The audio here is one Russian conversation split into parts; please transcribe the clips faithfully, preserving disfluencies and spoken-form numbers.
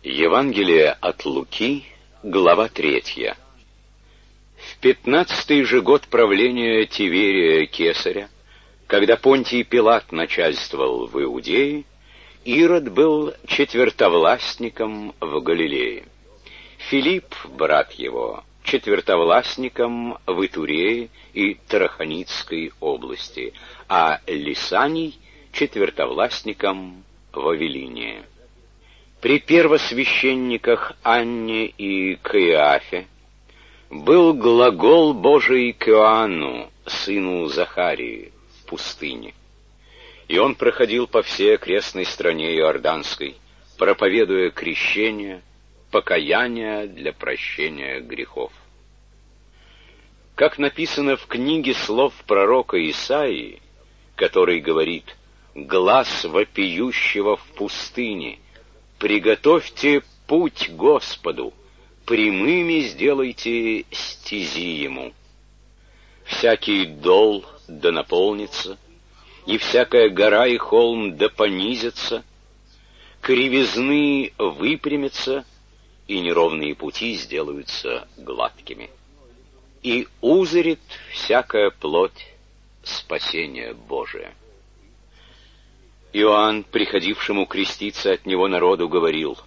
Евангелие от Луки, глава третья. В пятнадцатый же год правления Тиверия Кесаря, когда Понтий Пилат начальствовал в Иудее, Ирод был четвертовластником в Галилее. Филипп, брат его, четвертовластником в Итурее и Траханицкой области, а Лисаний четвертовластником в Авелине. При первосвященниках Анне и Каиафе был глагол Божий к Иоанну, сыну Захарии, в пустыне. И он проходил по всей окрестной стране Иорданской, проповедуя крещение, покаяние для прощения грехов. Как написано в книге слов пророка Исаии, который говорит: «Глас вопиющего в пустыне, приготовьте путь Господу, прямыми сделайте стези Ему. Всякий дол да наполнится, и всякая гора и холм да понизятся, кривизны выпрямятся, и неровные пути сделаются гладкими. И узрит всякая плоть спасение Божие». Иоанн, приходившему креститься от него народу, говорил: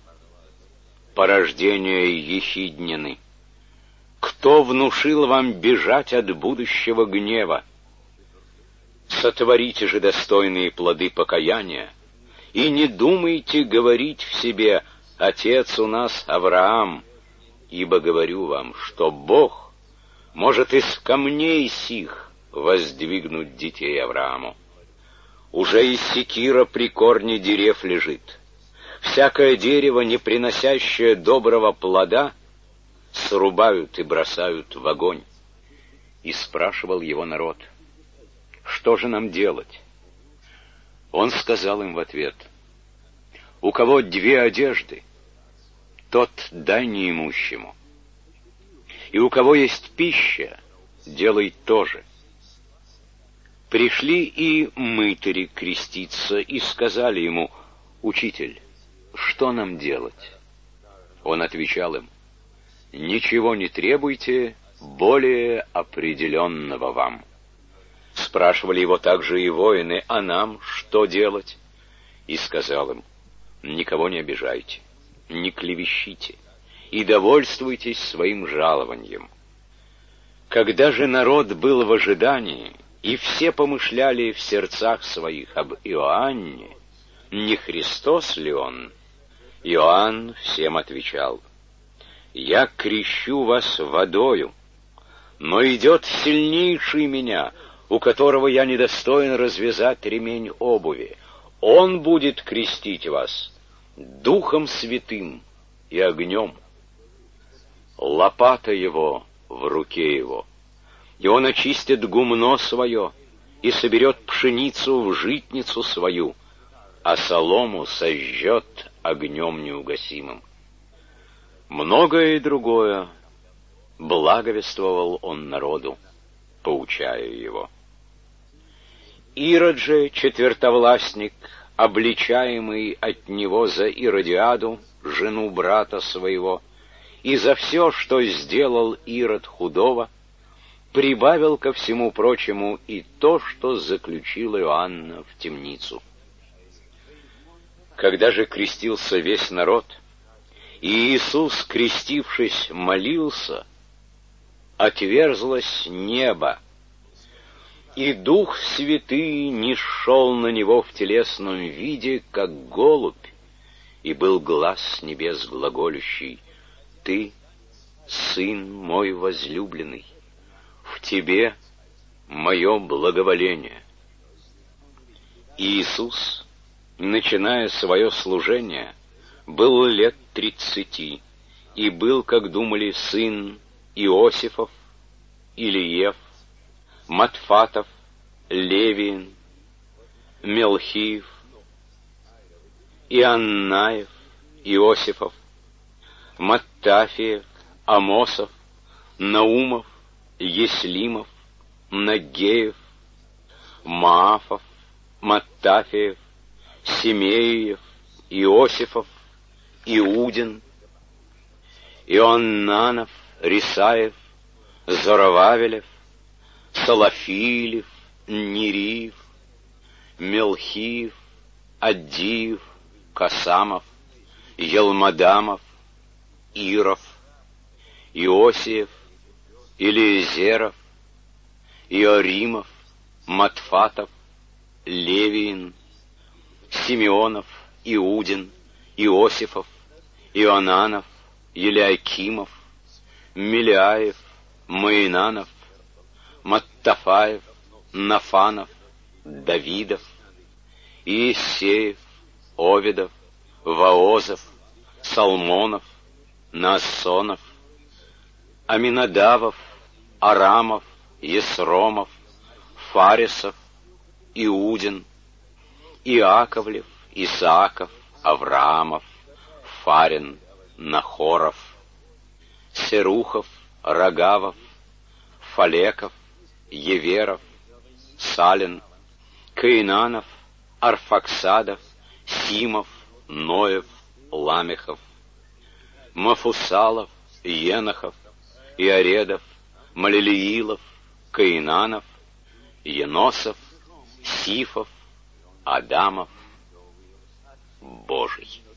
«Порождение ехиднины! Кто внушил вам бежать от будущего гнева? Сотворите же достойные плоды покаяния, и не думайте говорить в себе: Отец у нас Авраам, ибо говорю вам, что Бог может из камней сих воздвигнуть детей Аврааму. Уже из секира при корне дерев лежит. Всякое дерево, не приносящее доброго плода, срубают и бросают в огонь». И спрашивал его народ: «Что же нам делать?» Он сказал им в ответ: «У кого две одежды, тот дай неимущему. И у кого есть пища, делай то же». Пришли и мытари креститься, и сказали ему: «Учитель, что нам делать?» Он отвечал им: «Ничего не требуйте более определенного вам». Спрашивали его также и воины: «А нам что делать?» И сказал им: «Никого не обижайте, не клевещите, и довольствуйтесь своим жалованием». Когда же народ был в ожидании, и все помышляли в сердцах своих об Иоанне, не Христос ли он, Иоанн всем отвечал: «Я крещу вас водою, но идет сильнейший меня, у которого я недостоин развязать ремень обуви. Он будет крестить вас Духом Святым и огнем. Лопата его в руке его, и он очистит гумно свое и соберет пшеницу в житницу свою, а солому сожжет огнем неугасимым». Многое и другое благовествовал он народу, поучая его. Ирод же, четвертовластник, обличаемый от него за Иродиаду, жену брата своего, и за все, что сделал Ирод худого, прибавил ко всему прочему и то, что заключил Иоанна в темницу. Когда же крестился весь народ, и Иисус, крестившись, молился, отверзлось небо, и Дух Святый нисшел на него в телесном виде, как голубь, и был глас с небес глаголющий: «Ты, Сын мой возлюбленный, в тебе мое благоволение». Иисус, начиная свое служение, был лет тридцати, и был, как думали, сын Иосифов, Илиев, Матфатов, Левиин, Мелхиев, Ианнаев, Иосифов, Маттафиев, Амосов, Наумов, Еслимов, Наггеев, Маафов, Маттафиев, Семеев, Иосифов, Иудин, Ионнанов, Рисаев, Зоровавелев, Салафилев, Нериев, Мелхиев, Аддиев, Касамов, Елмадамов, Иров, Иосиев, Илиезеров, Иоримов, Матфатов, Левиин, Симеонов, Иудин, Иосифов, Ионанов, Елиакимов, Миляев, Маинанов, Маттафаев, Нафанов, Давидов, Иессеев, Овидов, Воозов, Салмонов, Наасонов, Аминадавов, Арамов, Есромов, Фарисов, Иудин, Иаковлев, Исааков, Авраамов, Фарин, Нахоров, Серухов, Рогавов, Фалеков, Еверов, Салин, Каинанов, Арфаксадов, Симов, Ноев, Ламехов, Мафусалов, Енохов, Иоредов, Малилиилов, Каинанов, Еносов, Сифов, Адамов, Божий.